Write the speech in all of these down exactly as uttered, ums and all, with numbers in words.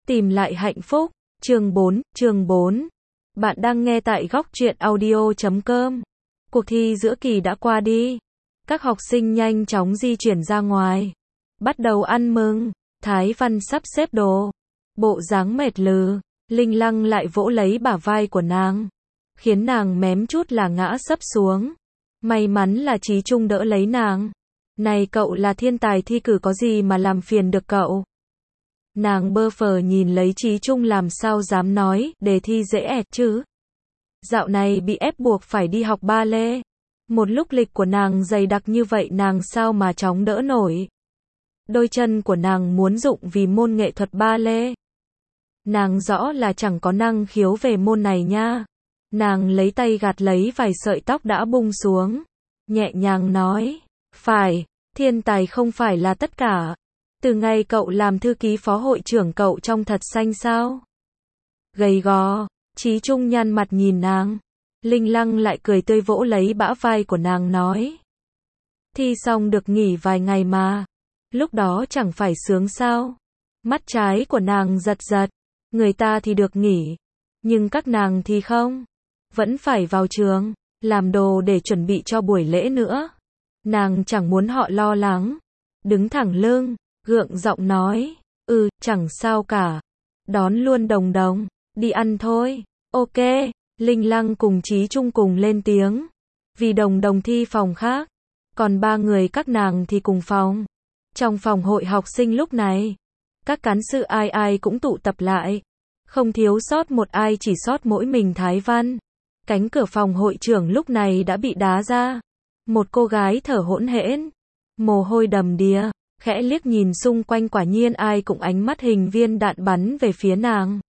Tìm lại hạnh phúc, chương bốn, chương bốn. Bạn đang nghe tại góc truyện audio chấm com. Cuộc thi giữa kỳ đã qua đi. Các học sinh nhanh chóng di chuyển ra ngoài. Bắt đầu ăn mừng. Thái Văn sắp xếp đồ. Bộ dáng mệt lừ. Linh Lăng lại vỗ lấy bả vai của nàng, khiến nàng mém chút là ngã sấp xuống. May mắn là Chí Trung đỡ lấy nàng. Này cậu là thiên tài thi cử có gì mà làm phiền được cậu. Nàng bơ phờ nhìn lấy Chí Trung làm sao dám nói, đề thi dễ ẹt chứ. Dạo này bị ép buộc phải đi học ba lê. Một lúc lịch của nàng dày đặc như vậy nàng sao mà chóng đỡ nổi. Đôi chân của nàng muốn dụng vì môn nghệ thuật ba lê. Nàng rõ là chẳng có năng khiếu về môn này nha. Nàng lấy tay gạt lấy vài sợi tóc đã bung xuống. Nhẹ nhàng nói, phải, thiên tài không phải là tất cả. Từ ngày cậu làm thư ký phó hội trưởng cậu trông thật xanh sao. Gầy gò, Chí Trung nhăn mặt nhìn nàng. Linh Lăng lại cười tươi vỗ lấy bả vai của nàng nói. Thi xong được nghỉ vài ngày mà. Lúc đó chẳng phải sướng sao. Mắt trái của nàng giật giật. Người ta thì được nghỉ. Nhưng các nàng thì không. Vẫn phải vào trường. Làm đồ để chuẩn bị cho buổi lễ nữa. Nàng chẳng muốn họ lo lắng. Đứng thẳng lưng. Gượng giọng nói. Ừ, chẳng sao cả. Đón luôn Đồng Đồng. Đi ăn thôi. Ok. Linh Lăng cùng Chí Trung cùng lên tiếng. Vì Đồng Đồng thi phòng khác. Còn ba người các nàng thì cùng phòng. Trong phòng hội học sinh lúc này. Các cán sự ai ai cũng tụ tập lại. Không thiếu sót một ai, chỉ sót mỗi mình Thái Văn. Cánh cửa phòng hội trưởng lúc này đã bị đá ra. Một cô gái thở hỗn hển, mồ hôi đầm đìa, khẽ liếc nhìn xung quanh, quả nhiên ai cũng ánh mắt hình viên đạn bắn về phía nàng.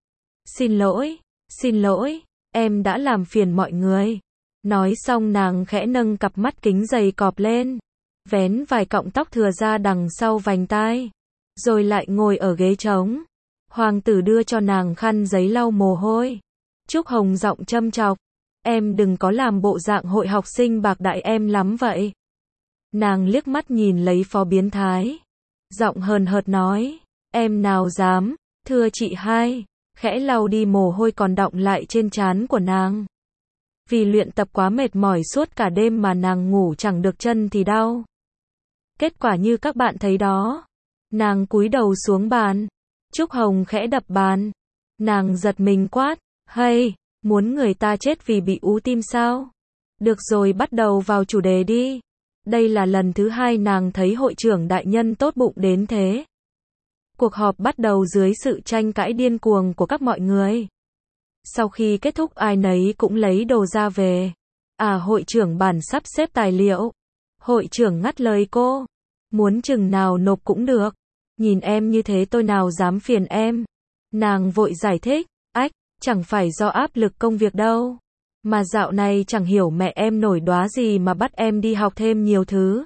Xin lỗi, xin lỗi, em đã làm phiền mọi người. Nói xong nàng khẽ nâng cặp mắt kính dày cọp lên, vén vài cọng tóc thừa ra đằng sau vành tai, rồi lại ngồi ở ghế trống. Hoàng tử đưa cho nàng khăn giấy lau mồ hôi. Trúc Hồng giọng châm chọc, em đừng có làm bộ dạng hội học sinh bạc đại em lắm vậy. Nàng liếc mắt nhìn lấy phó biến thái, giọng hờn hợt nói, em nào dám, thưa chị hai, khẽ lau đi mồ hôi còn đọng lại trên trán của nàng. Vì luyện tập quá mệt mỏi suốt cả đêm mà nàng ngủ chẳng được, chân thì đau. Kết quả như các bạn thấy đó. Nàng cúi đầu xuống bàn. Trúc Hồng khẽ đập bàn. Nàng giật mình quát, hay, muốn người ta chết vì bị ú tim sao? Được rồi, bắt đầu vào chủ đề đi. Đây là lần thứ hai nàng thấy hội trưởng đại nhân tốt bụng đến thế. Cuộc họp bắt đầu dưới sự tranh cãi điên cuồng của các mọi người. Sau khi kết thúc ai nấy cũng lấy đồ ra về. À, hội trưởng bản sắp xếp tài liệu. Hội trưởng ngắt lời cô. Muốn chừng nào nộp cũng được. Nhìn em như thế tôi nào dám phiền em. Nàng vội giải thích. Ách, chẳng phải do áp lực công việc đâu. Mà dạo này chẳng hiểu mẹ em nổi đoá gì mà bắt em đi học thêm nhiều thứ.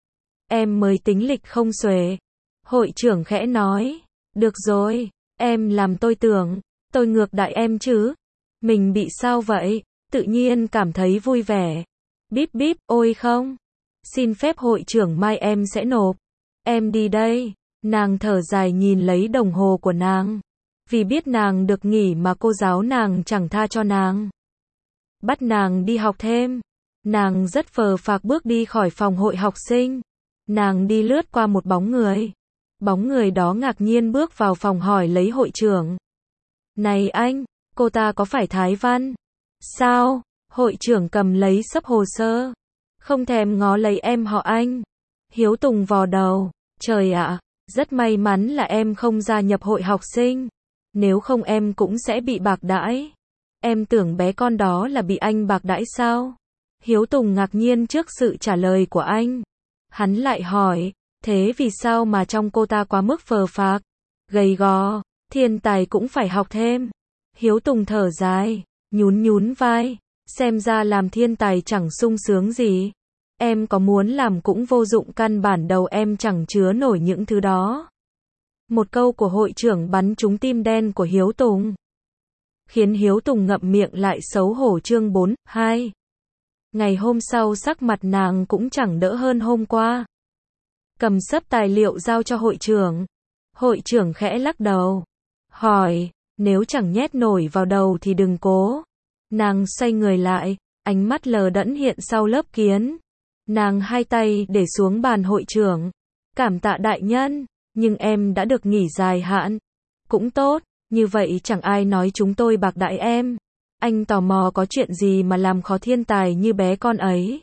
Em mới tính lịch không xuể. Hội trưởng khẽ nói. Được rồi, em làm tôi tưởng. Tôi ngược đại em chứ. Mình bị sao vậy? Tự nhiên cảm thấy vui vẻ. Bíp bíp, ôi không. Xin phép hội trưởng, mai em sẽ nộp. Em đi đây. Nàng thở dài nhìn lấy đồng hồ của nàng. Vì biết nàng được nghỉ mà cô giáo nàng chẳng tha cho nàng. Bắt nàng đi học thêm. Nàng rất phờ phạc bước đi khỏi phòng hội học sinh. Nàng đi lướt qua một bóng người. Bóng người đó ngạc nhiên bước vào phòng hỏi lấy hội trưởng. Này anh, cô ta có phải Thái Văn? Sao? Hội trưởng cầm lấy xấp hồ sơ. Không thèm ngó lấy em họ anh. Hiếu Tùng vò đầu. Trời ạ, rất may mắn là em không gia nhập hội học sinh. Nếu không em cũng sẽ bị bạc đãi. Em tưởng bé con đó là bị anh bạc đãi sao? Hiếu Tùng ngạc nhiên trước sự trả lời của anh. Hắn lại hỏi, thế vì sao mà trong cô ta quá mức phờ phạc, gầy gò, thiên tài cũng phải học thêm. Hiếu Tùng thở dài, nhún nhún vai, xem ra làm thiên tài chẳng sung sướng gì. Em có muốn làm cũng vô dụng, căn bản đầu em chẳng chứa nổi những thứ đó. Một câu của hội trưởng bắn trúng tim đen của Hiếu Tùng. Khiến Hiếu Tùng ngậm miệng lại xấu hổ. Chương bốn, hai. Ngày hôm sau sắc mặt nàng cũng chẳng đỡ hơn hôm qua. Cầm xấp tài liệu giao cho hội trưởng. Hội trưởng khẽ lắc đầu. hỏi, nếu chẳng nhét nổi vào đầu thì đừng cố. Nàng xoay người lại, ánh mắt lờ đẫn hiện sau lớp kiến. Nàng hai tay để xuống bàn hội trưởng. Cảm tạ đại nhân, nhưng em đã được nghỉ dài hạn. Cũng tốt, như vậy chẳng ai nói chúng tôi bạc đãi em. Anh tò mò có chuyện gì mà làm khó thiên tài như bé con ấy.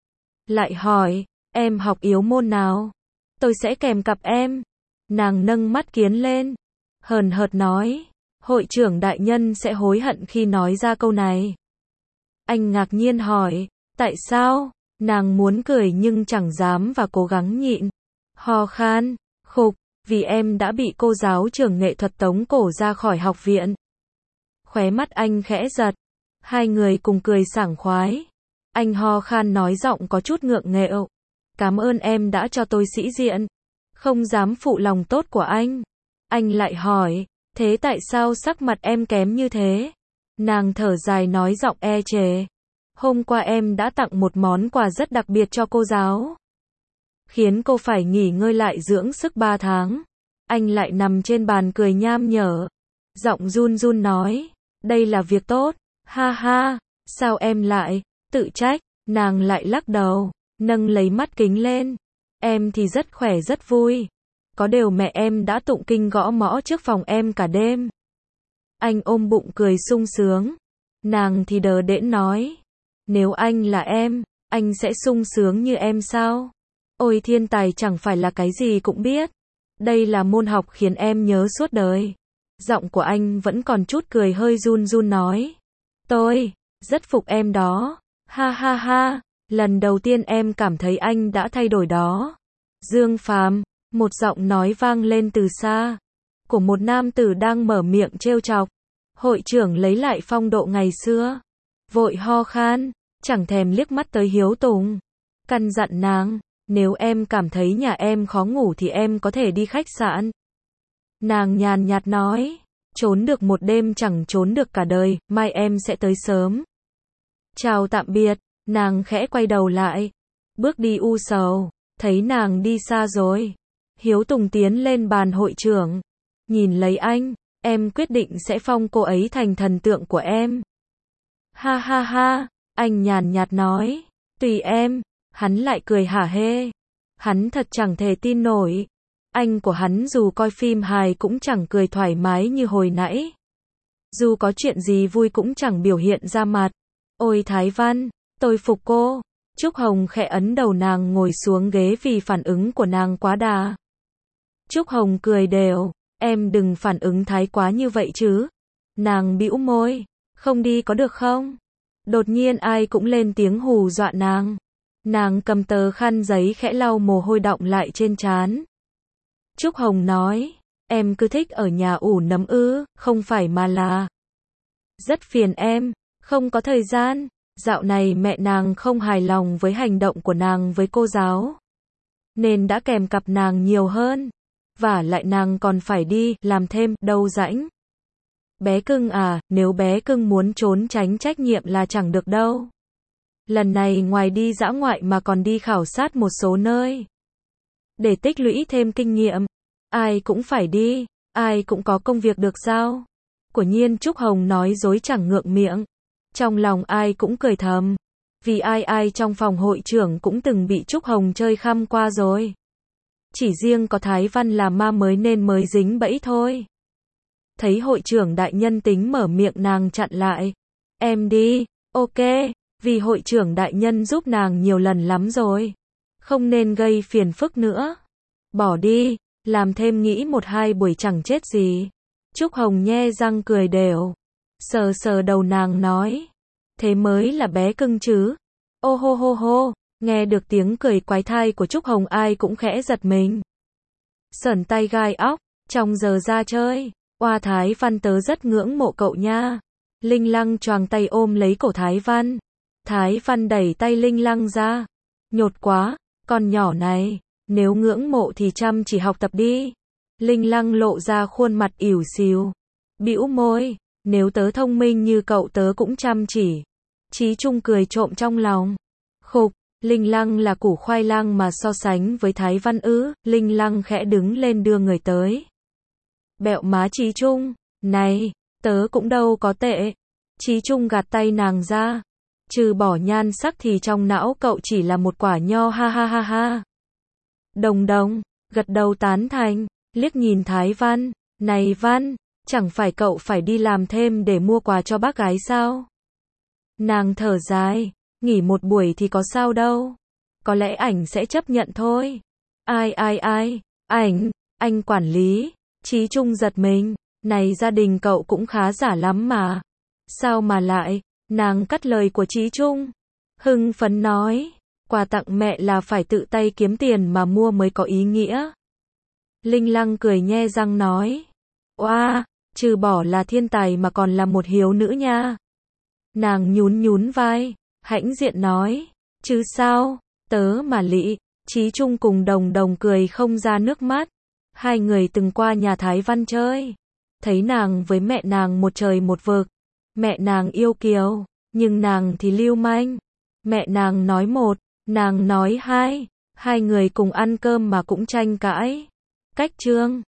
Lại hỏi, em học yếu môn nào? Tôi sẽ kèm cặp em. Nàng nâng mắt kiến lên. Hờn hợt nói, hội trưởng đại nhân sẽ hối hận khi nói ra câu này. Anh ngạc nhiên hỏi, tại sao? Nàng muốn cười nhưng chẳng dám và cố gắng nhịn. Ho khan, khục, vì em đã bị cô giáo trưởng nghệ thuật tống cổ ra khỏi học viện. Khóe mắt anh khẽ giật. Hai người cùng cười sảng khoái. Anh ho khan nói giọng có chút ngượng nghịu. Cảm ơn em đã cho tôi sĩ diện. Không dám phụ lòng tốt của anh. Anh lại hỏi, thế tại sao sắc mặt em kém như thế? Nàng thở dài nói giọng e chề. Hôm qua em đã tặng một món quà rất đặc biệt cho cô giáo. Khiến cô phải nghỉ ngơi lại dưỡng sức ba tháng. Anh lại nằm trên bàn cười nham nhở. Giọng run run nói, đây là việc tốt. Ha ha, sao em lại tự trách? Nàng lại lắc đầu, nâng lấy mắt kính lên. Em thì rất khỏe rất vui. Có điều mẹ em đã tụng kinh gõ mõ trước phòng em cả đêm. Anh ôm bụng cười sung sướng. Nàng thì đờ đẫn nói, nếu anh là em, anh sẽ sung sướng như em sao? Ôi thiên tài chẳng phải là cái gì cũng biết. Đây là môn học khiến em nhớ suốt đời. Giọng của anh vẫn còn chút cười hơi run run nói. Tôi, rất phục em đó. Ha ha ha, lần đầu tiên em cảm thấy anh đã thay đổi đó. Dương Phàm, một giọng nói vang lên từ xa. Của một nam tử đang mở miệng trêu chọc. Hội trưởng lấy lại phong độ ngày xưa. Vội ho khan, chẳng thèm liếc mắt tới Hiếu Tùng. Căn dặn nàng, nếu em cảm thấy nhà em khó ngủ thì em có thể đi khách sạn. Nàng nhàn nhạt nói, trốn được một đêm chẳng trốn được cả đời, mai em sẽ tới sớm. Chào tạm biệt, nàng khẽ quay đầu lại. Bước đi u sầu, thấy nàng đi xa rồi. Hiếu Tùng tiến lên bàn hội trưởng. Nhìn lấy anh, em quyết định sẽ phong cô ấy thành thần tượng của em. Ha ha ha, anh nhàn nhạt nói, tùy em. Hắn lại cười hả hê. Hắn thật chẳng thể tin nổi. Anh của hắn dù coi phim hài cũng chẳng cười thoải mái như hồi nãy. Dù có chuyện gì vui cũng chẳng biểu hiện ra mặt. Ôi Thái Văn, tôi phục cô. Trúc Hồng khẽ ấn đầu nàng ngồi xuống ghế vì phản ứng của nàng quá đà. Trúc Hồng cười đều, em đừng phản ứng thái quá như vậy chứ. Nàng bĩu môi, không đi có được không? Đột nhiên ai cũng lên tiếng hù dọa nàng. Nàng cầm tờ khăn giấy khẽ lau mồ hôi đọng lại trên trán. Trúc Hồng nói, em cứ thích ở nhà ủ nấm ư, không phải mà là. Rất phiền em, không có thời gian. Dạo này mẹ nàng không hài lòng với hành động của nàng với cô giáo. Nên đã kèm cặp nàng nhiều hơn. Và lại nàng còn phải đi, làm thêm, đâu rãnh. Bé cưng à, nếu bé cưng muốn trốn tránh trách nhiệm là chẳng được đâu. Lần này ngoài đi dã ngoại mà còn đi khảo sát một số nơi. Để tích lũy thêm kinh nghiệm. Ai cũng phải đi, ai cũng có công việc được sao? Quả nhiên Trúc Hồng nói dối chẳng ngượng miệng. Trong lòng ai cũng cười thầm. Vì ai ai trong phòng hội trưởng cũng từng bị Trúc Hồng chơi khăm qua rồi. Chỉ riêng có Thái Văn là ma mới nên mới dính bẫy thôi. Thấy hội trưởng đại nhân tính mở miệng nàng chặn lại. Em đi, ok, vì hội trưởng đại nhân giúp nàng nhiều lần lắm rồi. Không nên gây phiền phức nữa. Bỏ đi, làm thêm nghĩ một hai buổi chẳng chết gì. Trúc Hồng nhe răng cười đều. Sờ sờ đầu nàng nói. Thế mới là bé cưng chứ. Ô hô hô hô, nghe được tiếng cười quái thai của Trúc Hồng ai cũng khẽ giật mình. Sởn tay gai óc, trong giờ ra chơi. Oa Thái Văn tớ rất ngưỡng mộ cậu nha. Linh Lăng choàng tay ôm lấy cổ Thái Văn. Thái Văn đẩy tay Linh Lăng ra. Nhột quá, con nhỏ này, nếu ngưỡng mộ thì chăm chỉ học tập đi. Linh Lăng lộ ra khuôn mặt ỉu xìu. Bĩu môi, nếu tớ thông minh như cậu tớ cũng chăm chỉ. Chí Trung cười trộm trong lòng. Khục, Linh Lăng là củ khoai lang mà so sánh với Thái Văn ư? Linh Lăng khẽ đứng lên đưa người tới. Bẹo má Chí Trung, này, tớ cũng đâu có tệ. Chí Trung gạt tay nàng ra. Trừ bỏ nhan sắc thì trong não cậu chỉ là một quả nho ha ha ha ha. Đồng Đồng, gật đầu tán thành, liếc nhìn Thái Văn, này Văn, chẳng phải cậu phải đi làm thêm để mua quà cho bác gái sao? Nàng thở dài, nghỉ một buổi thì có sao đâu. Có lẽ ảnh sẽ chấp nhận thôi. Ai ai ai, ảnh, anh quản lý. Chí Trung giật mình, này gia đình cậu cũng khá giả lắm mà. Sao mà lại, nàng cắt lời của Chí Trung. Hưng phấn nói, quà tặng mẹ là phải tự tay kiếm tiền mà mua mới có ý nghĩa. Linh Lăng cười nhe răng nói, oa, trừ bỏ là thiên tài mà còn là một hiếu nữ nha. Nàng nhún nhún vai, hãnh diện nói, chứ sao, tớ mà lị. Chí Trung cùng Đồng Đồng cười không ra nước mắt. Hai người từng qua nhà Thái Văn chơi. Thấy nàng với mẹ nàng một trời một vực. Mẹ nàng yêu kiều, nhưng nàng thì lưu manh. Mẹ nàng nói một, nàng nói hai. Hai người cùng ăn cơm mà cũng tranh cãi. Cách trương.